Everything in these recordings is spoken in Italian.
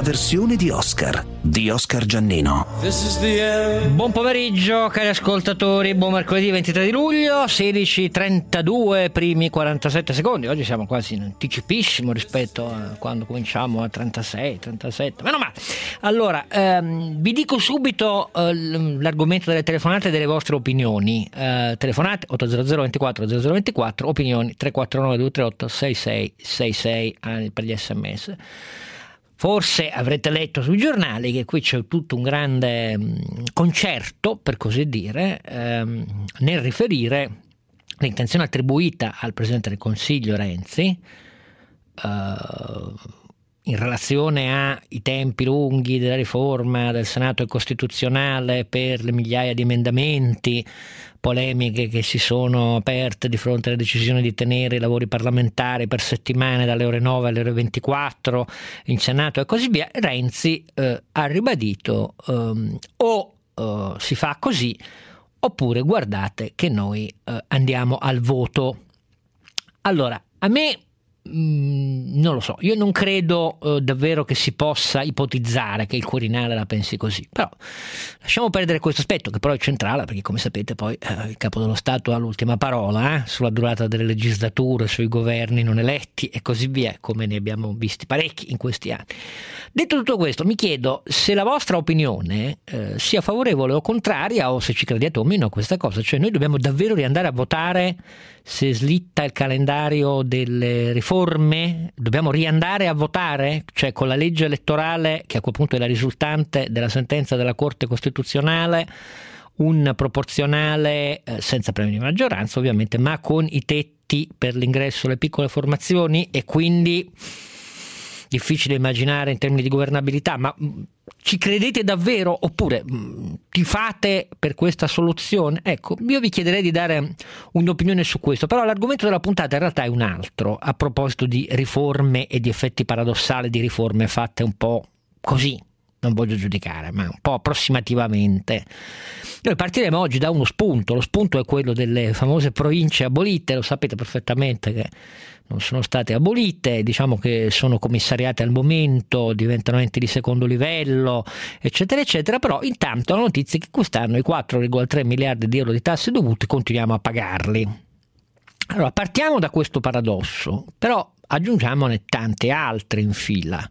versione di Oscar Giannino. Buon pomeriggio cari ascoltatori, buon mercoledì 23 di luglio, 16:32, primi 47 secondi. Oggi siamo quasi in anticipissimo rispetto a quando cominciamo a 36, 37, meno male. Allora, vi dico subito l'argomento delle telefonate e delle vostre opinioni. Telefonate 800 24 0024, opinioni 349 238 6666 per gli sms. Forse avrete letto sui giornali che qui c'è tutto un grande concerto, per così dire, nel riferire l'intenzione attribuita al Presidente del Consiglio Renzi in relazione ai tempi lunghi della riforma del Senato Costituzionale per le migliaia di emendamenti, polemiche che si sono aperte di fronte alla decisione di tenere i lavori parlamentari per settimane dalle ore 9 alle ore 24 in Senato e così via. Renzi ha ribadito o si fa così oppure guardate che noi andiamo al voto. Allora, a me non lo so, io non credo davvero che si possa ipotizzare che il Quirinale la pensi così, però lasciamo perdere questo aspetto che però è centrale, perché come sapete poi il Capo dello Stato ha l'ultima parola sulla durata delle legislature, sui governi non eletti e così via, come ne abbiamo visti parecchi in questi anni. Detto tutto questo, mi chiedo se la vostra opinione sia favorevole o contraria, o se ci crediate o meno a questa cosa, cioè noi dobbiamo davvero riandare a votare se slitta il calendario delle riforme, dobbiamo riandare a votare, cioè con la legge elettorale, che a quel punto è la risultante della sentenza della Corte Costituzionale, un proporzionale senza premio di maggioranza ovviamente, ma con i tetti per l'ingresso alle piccole formazioni, e quindi difficile immaginare in termini di governabilità, ma ci credete davvero oppure tifate per questa soluzione? Ecco, io vi chiederei di dare un'opinione su questo, però l'argomento della puntata in realtà è un altro, a proposito di riforme e di effetti paradossali di riforme fatte un po' così, non voglio giudicare, ma un po' approssimativamente. Noi partiremo oggi da uno spunto, lo spunto è quello delle famose province abolite, lo sapete perfettamente che non sono state abolite, diciamo che sono commissariate al momento, diventano enti di secondo livello, eccetera eccetera, però intanto la notizia è che quest'anno i 4,3 miliardi di euro di tasse dovute continuiamo a pagarli. Allora partiamo da questo paradosso, però aggiungiamone tante altre in fila.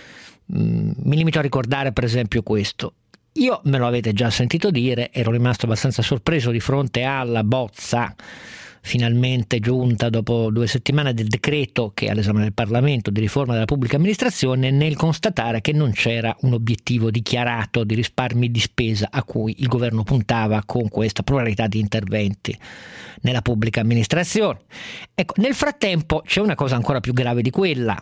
Mi limito a ricordare per esempio questo. Io, me lo avete già sentito dire, ero rimasto abbastanza sorpreso di fronte alla bozza finalmente giunta dopo 2 settimane del decreto che è all'esame del Parlamento di riforma della pubblica amministrazione, nel constatare che non c'era un obiettivo dichiarato di risparmi di spesa a cui il governo puntava con questa pluralità di interventi nella pubblica amministrazione. Ecco, nel frattempo c'è una cosa ancora più grave di quella,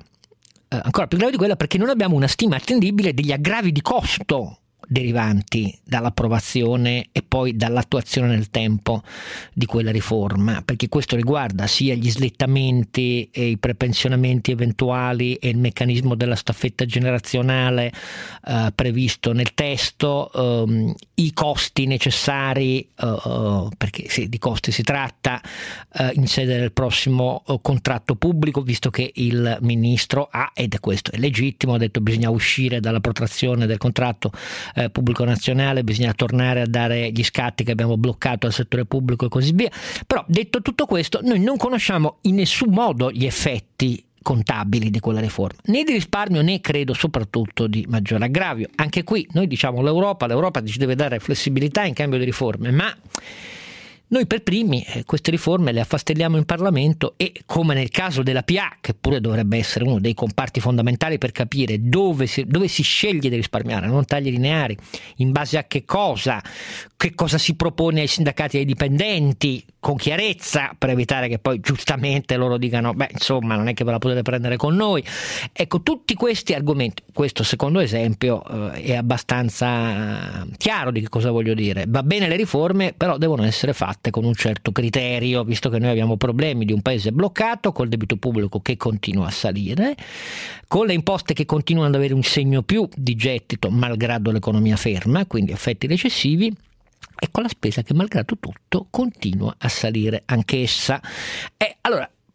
perché non abbiamo una stima attendibile degli aggravi di costo derivanti dall'approvazione e poi dall'attuazione nel tempo di quella riforma, perché questo riguarda sia gli slittamenti e i prepensionamenti eventuali e il meccanismo della staffetta generazionale previsto nel testo, i costi necessari, perché sì, di costi si tratta in sede del prossimo contratto pubblico, visto che il ministro ed questo è legittimo, ha detto bisogna uscire dalla protrazione del contratto pubblico nazionale, bisogna tornare a dare gli scatti che abbiamo bloccato al settore pubblico e così via. Però detto tutto questo, noi non conosciamo in nessun modo gli effetti contabili di quella riforma, né di risparmio né credo soprattutto di maggiore aggravio. Anche qui noi diciamo l'Europa ci deve dare flessibilità in cambio di riforme, ma noi per primi queste riforme le affastelliamo in Parlamento e, come nel caso della PA, che pure dovrebbe essere uno dei comparti fondamentali per capire dove si sceglie di risparmiare, non tagli lineari, in base a che cosa si propone ai sindacati e ai dipendenti, con chiarezza, per evitare che poi giustamente loro dicano insomma non è che ve la potete prendere con noi. Ecco, tutti questi argomenti, questo secondo esempio è abbastanza chiaro di che cosa voglio dire. Va bene le riforme, però devono essere fatte con un certo criterio, visto che noi abbiamo problemi di un paese bloccato, col debito pubblico che continua a salire, con le imposte che continuano ad avere un segno più di gettito malgrado l'economia ferma, quindi effetti recessivi, e con la spesa che malgrado tutto continua a salire anch'essa. Allora,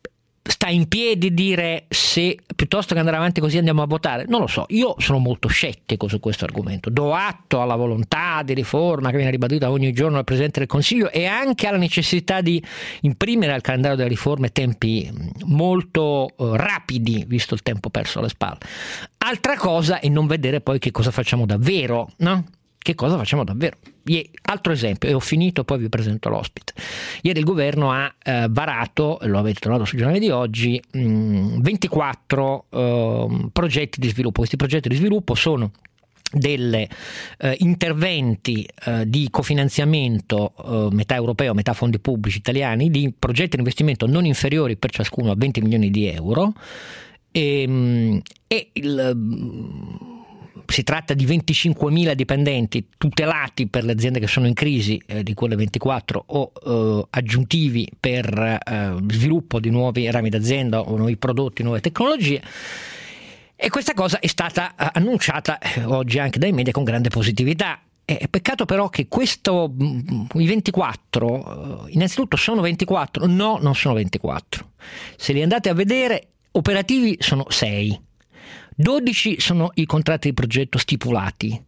sta in piedi dire se piuttosto che andare avanti così andiamo a votare? Non lo so, io sono molto scettico su questo argomento. Do atto alla volontà di riforma che viene ribadita ogni giorno dal Presidente del Consiglio e anche alla necessità di imprimere al calendario delle riforme tempi molto rapidi, visto il tempo perso alle spalle. Altra cosa è non vedere poi che cosa facciamo davvero, no? Che cosa facciamo davvero? Altro esempio, e ho finito, poi vi presento l'ospite. Ieri il governo ha varato, lo avete trovato sul giornale di oggi, 24 progetti di sviluppo. Questi progetti di sviluppo sono delle interventi di cofinanziamento metà europeo, metà fondi pubblici italiani, di progetti di investimento non inferiori per ciascuno a 20 milioni di euro. Si tratta di 25.000 dipendenti tutelati per le aziende che sono in crisi, di quelle 24, o aggiuntivi per sviluppo di nuovi rami d'azienda o nuovi prodotti, nuove tecnologie. E questa cosa è stata annunciata oggi anche dai media con grande positività. Peccato però che i 24, innanzitutto sono 24? No, non sono 24. Se li andate a vedere, operativi sono 6. 12 sono i contratti di progetto stipulati,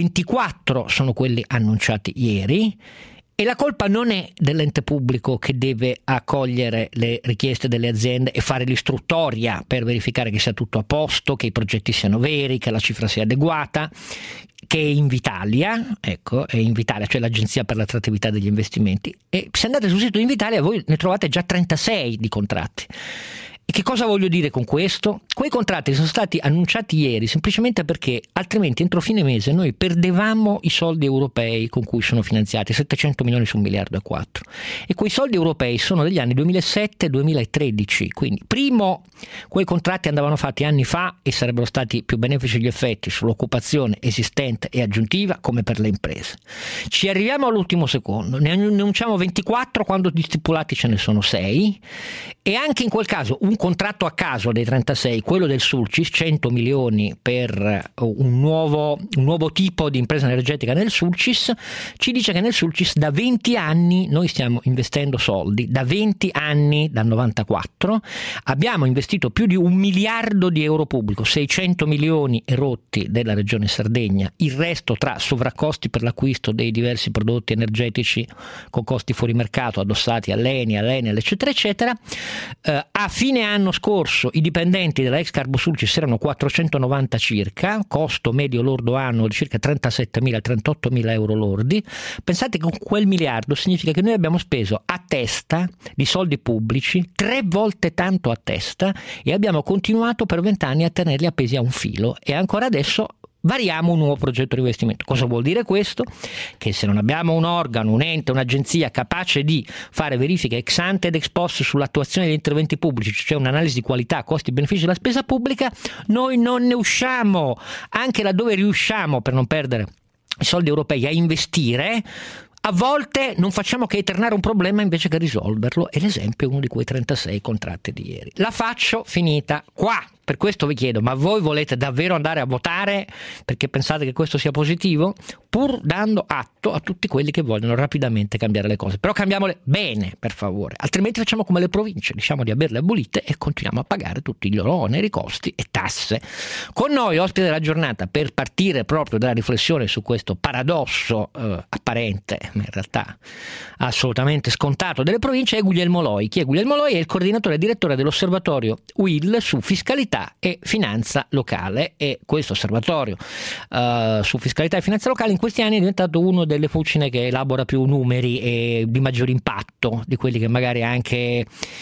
24 sono quelli annunciati ieri e la colpa non è dell'ente pubblico che deve accogliere le richieste delle aziende e fare l'istruttoria per verificare che sia tutto a posto, che i progetti siano veri, che la cifra sia adeguata, che è Invitalia, cioè l'Agenzia per l'attrattività degli investimenti, e se andate sul sito di Invitalia voi ne trovate già 36 di contratti. E che cosa voglio dire con questo? Quei contratti sono stati annunciati ieri semplicemente perché altrimenti entro fine mese noi perdevamo i soldi europei con cui sono finanziati, 700 milioni su 1,4 miliardi. E quei soldi europei sono degli anni 2007-2013, quindi primo quei contratti andavano fatti anni fa e sarebbero stati più benefici gli effetti sull'occupazione esistente e aggiuntiva come per le imprese. Ci arriviamo all'ultimo secondo, ne annunciamo 24 quando di stipulati ce ne sono 6 e anche in quel caso un contratto a caso dei 36, quello del Sulcis, 100 milioni per un nuovo tipo di impresa energetica nel Sulcis, ci dice che nel Sulcis da 20 anni noi stiamo investendo soldi, da 20 anni, dal 94, abbiamo investito più di 1 miliardo di euro pubblico, 600 milioni rotti della regione Sardegna, il resto tra sovraccosti per l'acquisto dei diversi prodotti energetici con costi fuori mercato addossati all'ENI, all'Enel, eccetera, eccetera. A fine anno scorso i dipendenti della ex Carbosulcis erano 490 circa, costo medio lordo annuo di circa 37.000-38.000 euro lordi. Pensate che con quel miliardo significa che noi abbiamo speso a testa di soldi pubblici 3 volte tanto a testa e abbiamo continuato per 20 anni a tenerli appesi a un filo e ancora adesso variamo un nuovo progetto di investimento. Cosa vuol dire questo? Che se non abbiamo un organo, un ente, un'agenzia capace di fare verifiche ex ante ed ex post sull'attuazione degli interventi pubblici, cioè un'analisi di qualità, costi e benefici della spesa pubblica, noi non ne usciamo, anche laddove riusciamo, per non perdere i soldi europei, a investire. A volte non facciamo che eternare un problema invece che risolverlo, e l'esempio è uno di quei 36 contratti di ieri. La faccio finita qua. Per questo vi chiedo, ma voi volete davvero andare a votare perché pensate che questo sia positivo? Pur dando atto a tutti quelli che vogliono rapidamente cambiare le cose. Però cambiamole bene, per favore. Altrimenti facciamo come le province, diciamo di averle abolite e continuiamo a pagare tutti gli loro oneri, costi e tasse. Con noi, ospite della giornata, per partire proprio dalla riflessione su questo paradosso apparente, ma in realtà assolutamente scontato, delle province, è Guglielmo Loi. Chi è Guglielmo Loi? È il coordinatore e direttore dell'osservatorio UIL su fiscalità e finanza locale, e questo osservatorio su fiscalità e finanza locale in questi anni è diventato uno delle fucine che elabora più numeri e di maggior impatto di quelli che magari anche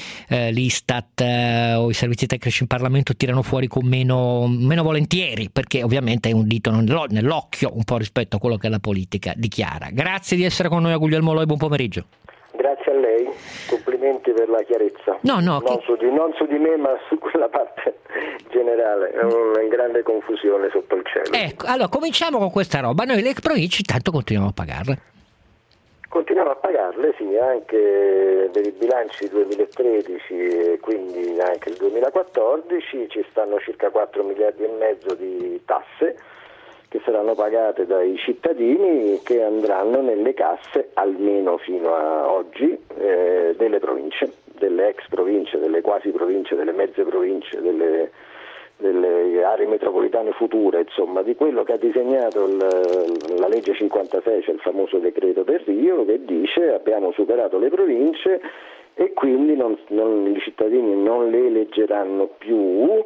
l'Istat o i servizi tecnici in Parlamento tirano fuori con meno volentieri, perché ovviamente è un dito nell'occhio un po' rispetto a quello che la politica dichiara. Grazie di essere con noi a Guglielmo Loi, buon pomeriggio. Grazie a lei, complimenti per la chiarezza. Non su di me, ma su quella parte generale, è una grande confusione sotto il cielo. Ecco, allora cominciamo con questa roba. Noi le province tanto continuiamo a pagarle. Continuiamo a pagarle, sì, anche per i bilanci 2013 e quindi anche il 2014 ci stanno circa 4 miliardi e mezzo di tasse che saranno pagate dai cittadini, che andranno nelle casse, almeno fino a oggi, delle province, delle delle ex province, delle quasi province, delle mezze province, delle aree metropolitane future, insomma, di quello che ha disegnato la legge 56, cioè il famoso decreto Delrio, che dice abbiamo superato le province e quindi i cittadini non le eleggeranno più,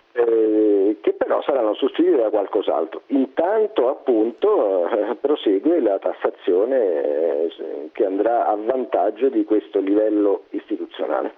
che però saranno sostituite da qualcos'altro. Intanto appunto prosegue la tassazione che andrà a vantaggio di questo livello istituzionale.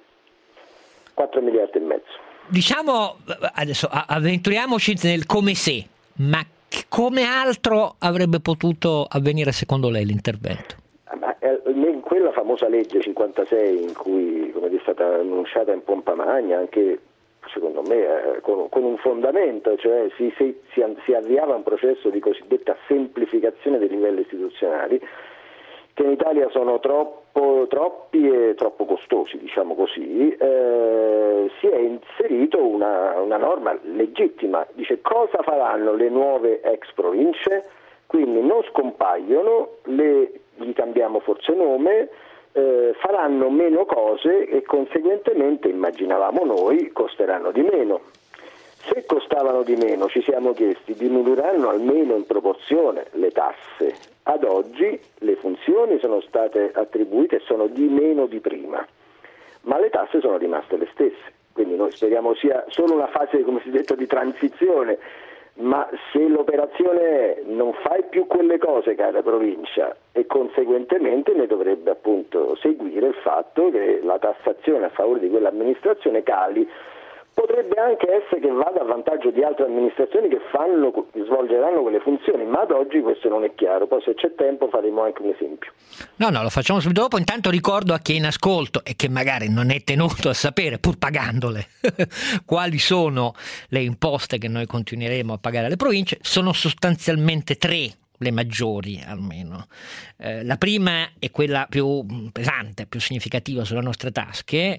4 miliardi e mezzo. Diciamo, adesso avventuriamoci nel come se, ma come altro avrebbe potuto avvenire secondo lei l'intervento? In quella famosa legge 56 in cui, come è stata annunciata in pompa magna, anche secondo me con un fondamento, cioè si avviava un processo di cosiddetta semplificazione dei livelli istituzionali, che in Italia sono troppi e troppo costosi, diciamo così. Si è inserito una norma legittima, dice cosa faranno le nuove ex province, quindi non scompaiono, gli cambiamo forse nome, faranno meno cose e conseguentemente, immaginavamo noi, costeranno di meno. Se costavano di meno, ci siamo chiesti, diminuiranno almeno in proporzione le tasse. Ad oggi le funzioni sono state attribuite e sono di meno di prima, ma le tasse sono rimaste le stesse. Quindi noi speriamo sia solo una fase, come si è detto, di transizione, ma se l'operazione non fai più quelle cose, cara provincia, e conseguentemente ne dovrebbe appunto seguire il fatto che la tassazione a favore di quell'amministrazione cali. Potrebbe anche essere che vada a vantaggio di altre amministrazioni che svolgeranno quelle funzioni, ma ad oggi questo non è chiaro. Poi se c'è tempo faremo anche un esempio. No, lo facciamo subito dopo. Intanto ricordo a chi è in ascolto e che magari non è tenuto a sapere, pur pagandole, quali sono le imposte che noi continueremo a pagare alle province. Sono sostanzialmente 3. Le maggiori almeno. La prima è quella più pesante, più significativa sulle nostre tasche,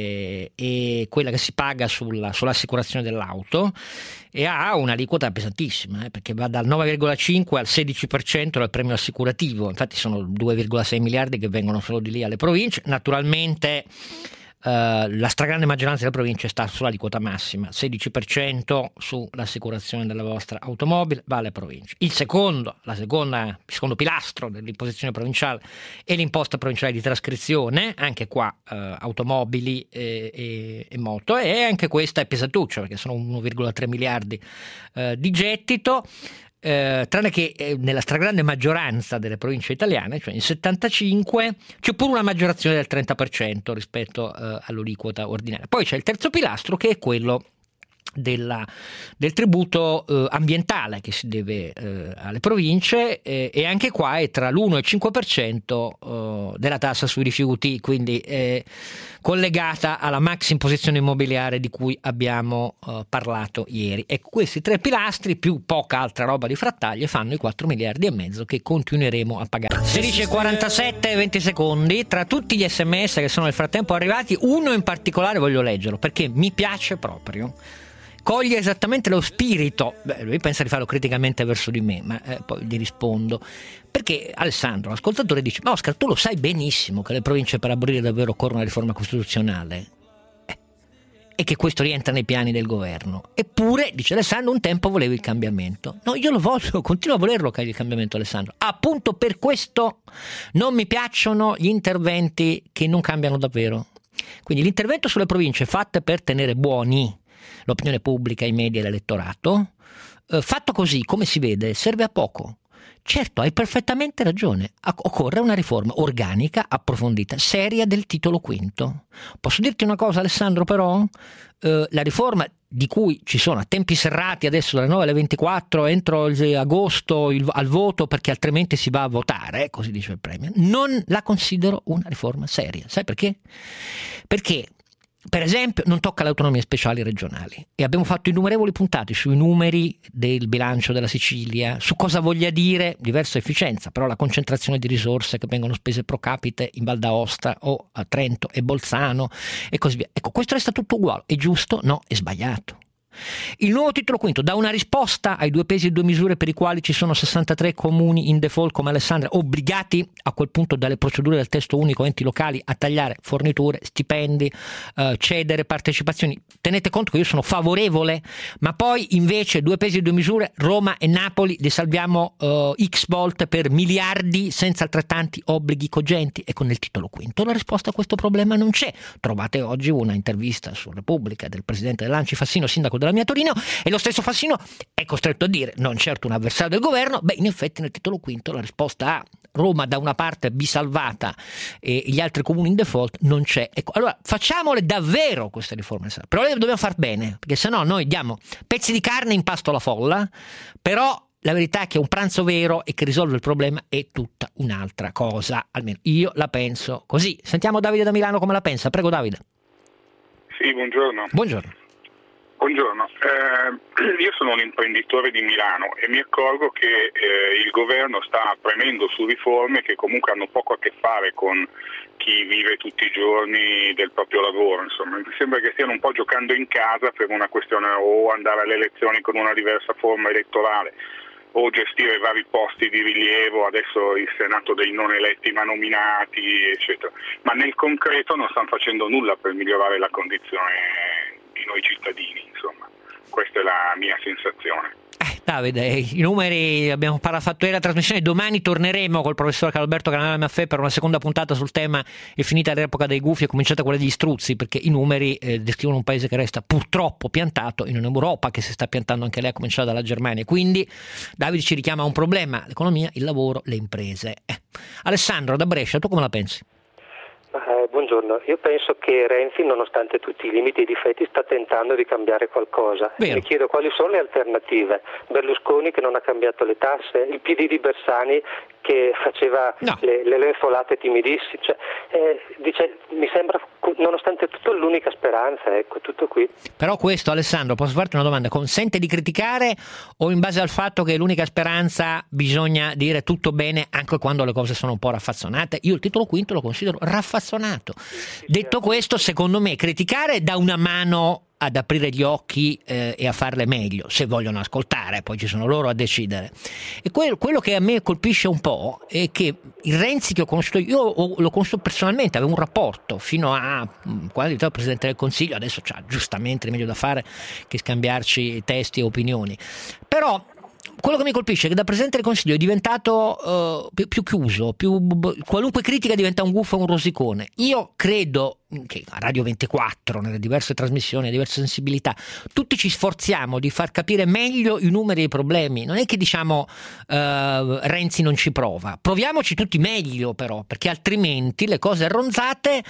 è quella che si paga sull'assicurazione dell'auto e ha un'aliquota pesantissima, perché va dal 9,5 al 16% del premio assicurativo. Infatti sono 2,6 miliardi che vengono solo di lì alle province. Naturalmente la stragrande maggioranza delle province sta sull'aliquota massima, 16% sull'assicurazione della vostra automobile va alle province. Il secondo pilastro dell'imposizione provinciale è l'imposta provinciale di trascrizione, anche qua automobili e moto, e anche questa è pesatuccia perché sono 1,3 miliardi di gettito. Tranne che nella stragrande maggioranza delle province italiane, cioè in 75, c'è pure una maggiorazione del 30% rispetto all'aliquota ordinaria. Poi c'è il terzo pilastro che è quello del tributo ambientale che si deve alle province e anche qua è tra l'1 e il 5% della tassa sui rifiuti, quindi è collegata alla maxi imposizione immobiliare di cui abbiamo parlato ieri. E questi 3 pilastri più poca altra roba di frattaglie fanno i 4 miliardi e mezzo che continueremo a pagare. 16:47, 20 secondi. Tra tutti gli SMS che sono nel frattempo arrivati, uno in particolare voglio leggerlo perché mi piace proprio. Coglie esattamente lo spirito, lui pensa di farlo criticamente verso di me, ma poi gli rispondo, perché Alessandro, l'ascoltatore, dice: ma Oscar, tu lo sai benissimo che le province per abolire davvero occorre una riforma costituzionale e che questo rientra nei piani del governo. Eppure, dice Alessandro, un tempo volevo il cambiamento. No, io lo voglio, continuo a volerlo il cambiamento, Alessandro. Appunto per questo non mi piacciono gli interventi che non cambiano davvero. Quindi l'intervento sulle province fatte per tenere buoni l'opinione pubblica, i media e l'elettorato, fatto così, come si vede, serve a poco. Certo, hai perfettamente ragione, occorre una riforma organica, approfondita, seria del titolo quinto. Posso dirti una cosa, Alessandro, però? La riforma di cui ci sono a tempi serrati adesso dalle 9 alle 24 entro agosto al voto, perché altrimenti si va a votare, così dice il Premier, non la considero una riforma seria. Sai perché? Perché per esempio non tocca le autonomie speciali regionali e abbiamo fatto innumerevoli puntate sui numeri del bilancio della Sicilia, su cosa voglia dire diversa efficienza, però la concentrazione di risorse che vengono spese pro capite in Val d'Aosta o a Trento e Bolzano e così via. Ecco, questo resta tutto uguale, è giusto? No, è sbagliato. Il nuovo titolo quinto dà una risposta ai 2 pesi e 2 misure per i quali ci sono 63 comuni in default come Alessandria, obbligati a quel punto dalle procedure del testo unico enti locali a tagliare forniture, stipendi, cedere partecipazioni. Tenete conto che io sono favorevole, ma poi invece 2 pesi e 2 misure, Roma e Napoli li salviamo x volte per miliardi senza altrettanti obblighi cogenti. E con il titolo quinto la risposta a questo problema non c'è. Trovate oggi una intervista su Repubblica del presidente dell'ANCI Fassino, sindaco della mia Torino, e lo stesso Fassino è costretto a dire, non certo un avversario del governo, in effetti nel titolo quinto la risposta a Roma da una parte bisalvata e gli altri comuni in default non c'è. Ecco, allora facciamole davvero queste riforme, però le dobbiamo far bene, perché sennò noi diamo pezzi di carne in pasto alla folla, però la verità è che un pranzo vero e che risolve il problema è tutta un'altra cosa, almeno io la penso così. Sentiamo Davide da Milano come la pensa. Prego Davide. Sì, buongiorno. Buongiorno. Buongiorno, io sono un imprenditore di Milano e mi accorgo che il governo sta premendo su riforme che comunque hanno poco a che fare con chi vive tutti i giorni del proprio lavoro. Insomma, mi sembra che stiano un po' giocando in casa per una questione o andare alle elezioni con una diversa forma elettorale o gestire vari posti di rilievo, adesso il Senato dei non eletti ma nominati, eccetera. Ma nel concreto non stanno facendo nulla per migliorare la condizione di noi cittadini, insomma. Questa è la mia sensazione. Davide, i numeri, abbiamo fatto ieri la trasmissione, domani torneremo col professor Carlo Canale Maffè per una seconda puntata sul tema. È finita l'epoca dei gufi, è cominciata quella degli struzzi, perché i numeri descrivono un paese che resta purtroppo piantato in un'Europa che si sta piantando anche lei, a cominciare dalla Germania. Quindi Davide ci richiama a un problema: l'economia, il lavoro, le imprese. Alessandro da Brescia, tu come la pensi? Buongiorno, io penso che Renzi, nonostante tutti i limiti e i difetti, sta tentando di cambiare qualcosa. Vero. Mi chiedo quali sono le alternative. Berlusconi che non ha cambiato le tasse, il PD di Bersani che faceva le lenzuolate timidissime, mi sembra nonostante tutto l'unica speranza, ecco, tutto qui. Però questo, Alessandro, posso farti una domanda, consente di criticare o in base al fatto che è l'unica speranza bisogna dire tutto bene anche quando le cose sono un po' raffazzonate? Io il titolo quinto lo considero raffazzonato. Detto questo, secondo me criticare dà una mano ad aprire gli occhi e a farle meglio, se vogliono ascoltare, poi ci sono loro a decidere. E quello che a me colpisce un po' è che il Renzi che ho conosciuto, io l'ho conosciuto personalmente, avevo un rapporto fino a quando è diventato Presidente del Consiglio, adesso c'ha giustamente meglio da fare che scambiarci testi e opinioni, però quello che mi colpisce è che da Presidente del Consiglio è diventato più chiuso, qualunque critica diventa un gufo e un rosicone. Io credo che a Radio 24, nelle diverse trasmissioni, diverse sensibilità, tutti ci sforziamo di far capire meglio i numeri e i problemi. Non è che diciamo Renzi non ci prova, proviamoci tutti meglio però, perché altrimenti le cose arronzate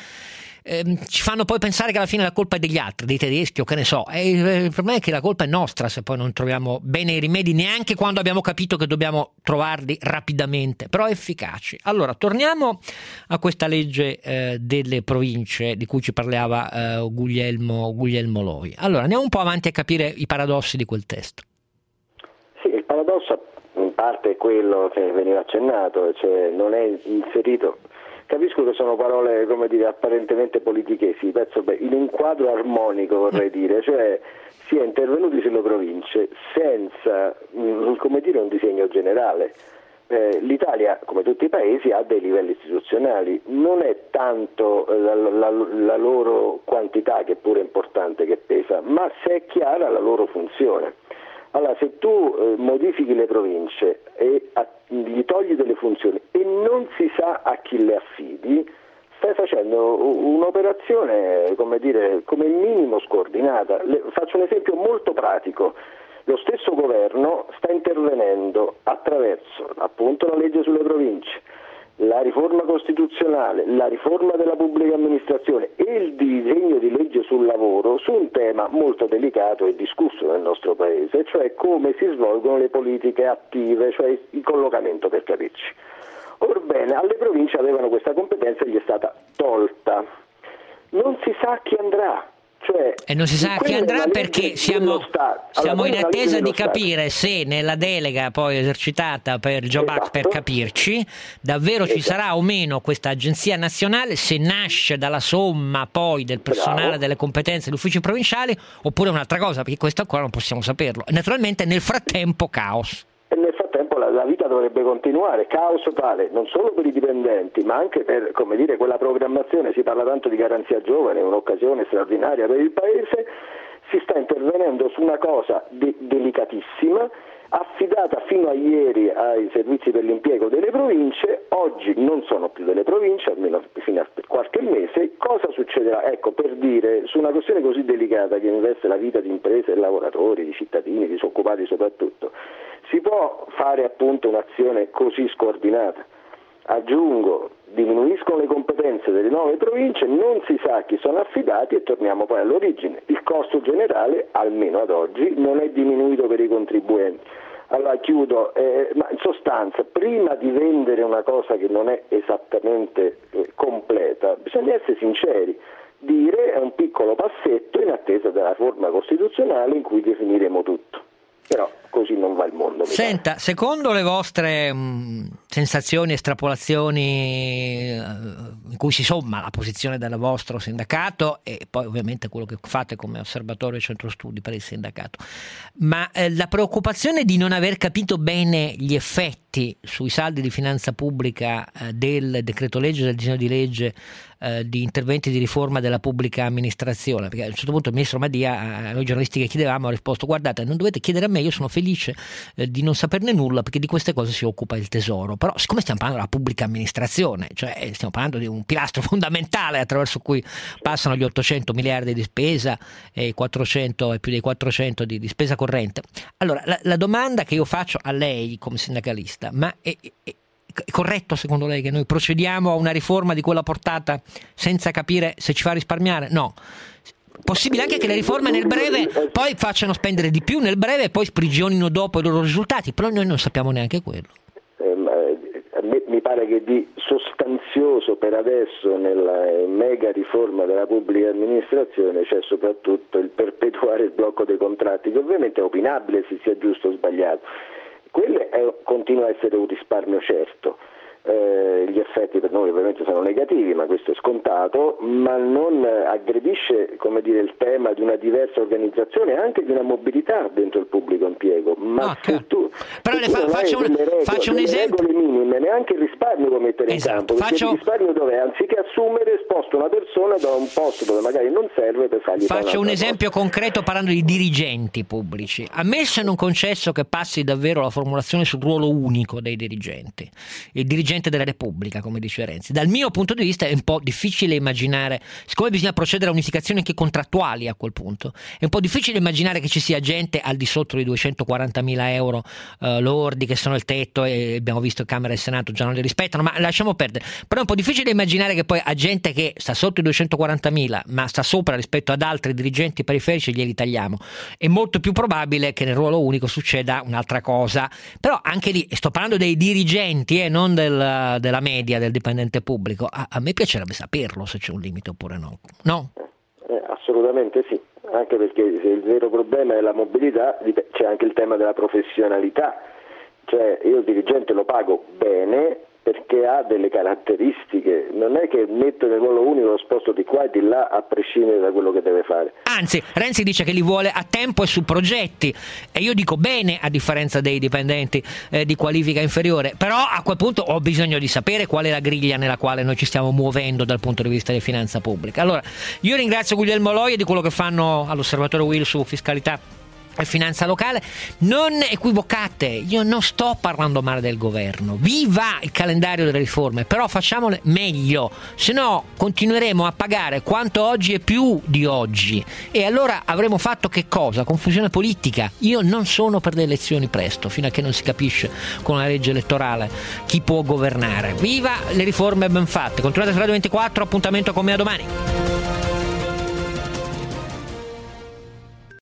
ci fanno poi pensare che alla fine la colpa è degli altri, dei tedeschi o che ne so. Il problema è che la colpa è nostra se poi non troviamo bene i rimedi, neanche quando abbiamo capito che dobbiamo trovarli rapidamente, però efficaci. Allora, torniamo a questa legge delle province di cui ci parlava Guglielmo Loi. Allora, andiamo un po' avanti a capire i paradossi di quel testo. Sì, il paradosso in parte è quello che veniva accennato, cioè non è inserito. Capisco che sono parole, come dire, apparentemente politichesi, penso in un quadro armonico, vorrei dire, cioè si è intervenuti sulle province senza, come dire, un disegno generale. L'Italia, come tutti i paesi, ha dei livelli istituzionali, non è tanto la loro quantità, che pure è importante, che pesa, ma se è chiara la loro funzione. Allora, se tu modifichi le province e gli togli delle funzioni e non si sa a chi le affidi, stai facendo un'operazione, come dire, come minimo scordinata. Faccio un esempio molto pratico. Lo stesso governo sta intervenendo attraverso appunto la legge sulle province, la riforma costituzionale, la riforma della pubblica amministrazione e il disegno di legge sul lavoro su un tema molto delicato e discusso nel nostro paese, cioè come si svolgono le politiche attive, cioè il collocamento, per capirci. Orbene, alle province avevano questa competenza e gli è stata tolta. Non si sa chi andrà. Cioè, e non si sa a chi andrà, perché siamo in attesa di capire se nella delega poi esercitata per il Job Act, per capirci, davvero ci sarà o meno questa agenzia nazionale, se nasce dalla somma poi del personale, delle competenze degli uffici provinciali, oppure un'altra cosa, perché questo ancora non possiamo saperlo. Naturalmente nel frattempo caos. E nel frattempo la vita dovrebbe continuare, caos totale, non solo per i dipendenti, ma anche per, come dire, quella programmazione. Si parla tanto di garanzia giovane, un'occasione straordinaria per il Paese. Si sta intervenendo su una cosa delicatissima, affidata fino a ieri ai servizi per l'impiego delle province. Oggi non sono più delle province, almeno fino a qualche mese. Cosa succederà? Ecco, per dire, su una questione così delicata che investe la vita di imprese e lavoratori, di cittadini, disoccupati soprattutto, si può fare appunto un'azione così scordinata? Aggiungo, diminuiscono le competenze delle nuove province, non si sa a chi sono affidati e torniamo poi all'origine. Il costo generale, almeno ad oggi, non è diminuito per i contribuenti. Allora chiudo, ma in sostanza, prima di vendere una cosa che non è esattamente completa, bisogna essere sinceri, dire è un piccolo passetto in attesa della riforma costituzionale in cui definiremo tutto. Però così non va il mondo. Senta, secondo le vostre sensazioni, estrapolazioni in cui si somma la posizione del vostro sindacato e poi ovviamente quello che fate come osservatorio centro studi per il sindacato, ma la preoccupazione di non aver capito bene gli effetti sui saldi di finanza pubblica del decreto legge, del disegno di legge di interventi di riforma della pubblica amministrazione, perché a un certo punto il ministro Madia, a noi giornalisti che chiedevamo, ha risposto: guardate, non dovete chiedere a me, io sono felice di non saperne nulla perché di queste cose si occupa il tesoro. Però siccome stiamo parlando della pubblica amministrazione, cioè stiamo parlando di un pilastro fondamentale attraverso cui passano gli 800 miliardi di spesa e 400 e più dei 400 di spesa corrente, allora la domanda che io faccio a lei come sindacalista: ma è corretto secondo lei che noi procediamo a una riforma di quella portata senza capire se ci fa risparmiare? No. Possibile anche che le riforme nel breve poi facciano spendere di più nel breve e poi sprigionino dopo i loro risultati, però noi non sappiamo neanche quello. A me mi pare che di sostanzioso per adesso nella mega riforma della pubblica amministrazione c'è soprattutto il perpetuare il blocco dei contratti, che ovviamente è opinabile se sia giusto o sbagliato. Quello continua a essere un risparmio certo. Gli effetti per noi ovviamente sono negativi, ma questo è scontato, ma non aggredisce, come dire, il tema di una diversa organizzazione e anche di una mobilità dentro il pubblico impiego. Ma se tu faccio un esempio. Regole minime, neanche il risparmio può mettere in campo, perché il risparmio dov'è? Anziché assumere, sposta una persona da un posto dove magari non serve per fargli fare. Faccio un esempio concreto parlando di dirigenti pubblici. Ammesso e non concesso che passi davvero la formulazione sul ruolo unico dei dirigenti, il dirigente della Repubblica, come dice Renzi. Dal mio punto di vista è un po' difficile immaginare, siccome bisogna procedere a unificazioni anche contrattuali a quel punto, è un po' difficile immaginare che ci sia gente al di sotto di 240.000 euro lordi, che sono il tetto, e abbiamo visto Camera e Senato già non li rispettano, ma lasciamo perdere. Però è un po' difficile immaginare che poi a gente che sta sotto i 240.000 ma sta sopra rispetto ad altri dirigenti periferici glieli tagliamo. È molto più probabile che nel ruolo unico succeda un'altra cosa, però anche lì sto parlando dei dirigenti non della media del dipendente pubblico. A me piacerebbe saperlo se c'è un limite oppure no. Assolutamente sì, anche perché se il vero problema è la mobilità, c'è anche il tema della professionalità, cioè io il dirigente lo pago bene perché ha delle caratteristiche, non è che metto nel ruolo unico, lo sposto di qua e di là a prescindere da quello che deve fare. Anzi, Renzi dice che li vuole a tempo e su progetti, e io dico bene, a differenza dei dipendenti di qualifica inferiore, però a quel punto ho bisogno di sapere qual è la griglia nella quale noi ci stiamo muovendo dal punto di vista di finanza pubblica. Allora, io ringrazio Guglielmo Loia di quello che fanno all'Osservatorio Will su fiscalità e finanza locale. Non equivocate, io non sto parlando male del governo, viva il calendario delle riforme, però facciamole meglio, se no continueremo a pagare quanto oggi e più di oggi, e allora avremo fatto che cosa? Confusione politica. Io non sono per le elezioni presto, fino a che non si capisce con la legge elettorale chi può governare. Viva le riforme ben fatte. Continuate su Radio 24, appuntamento con me a domani.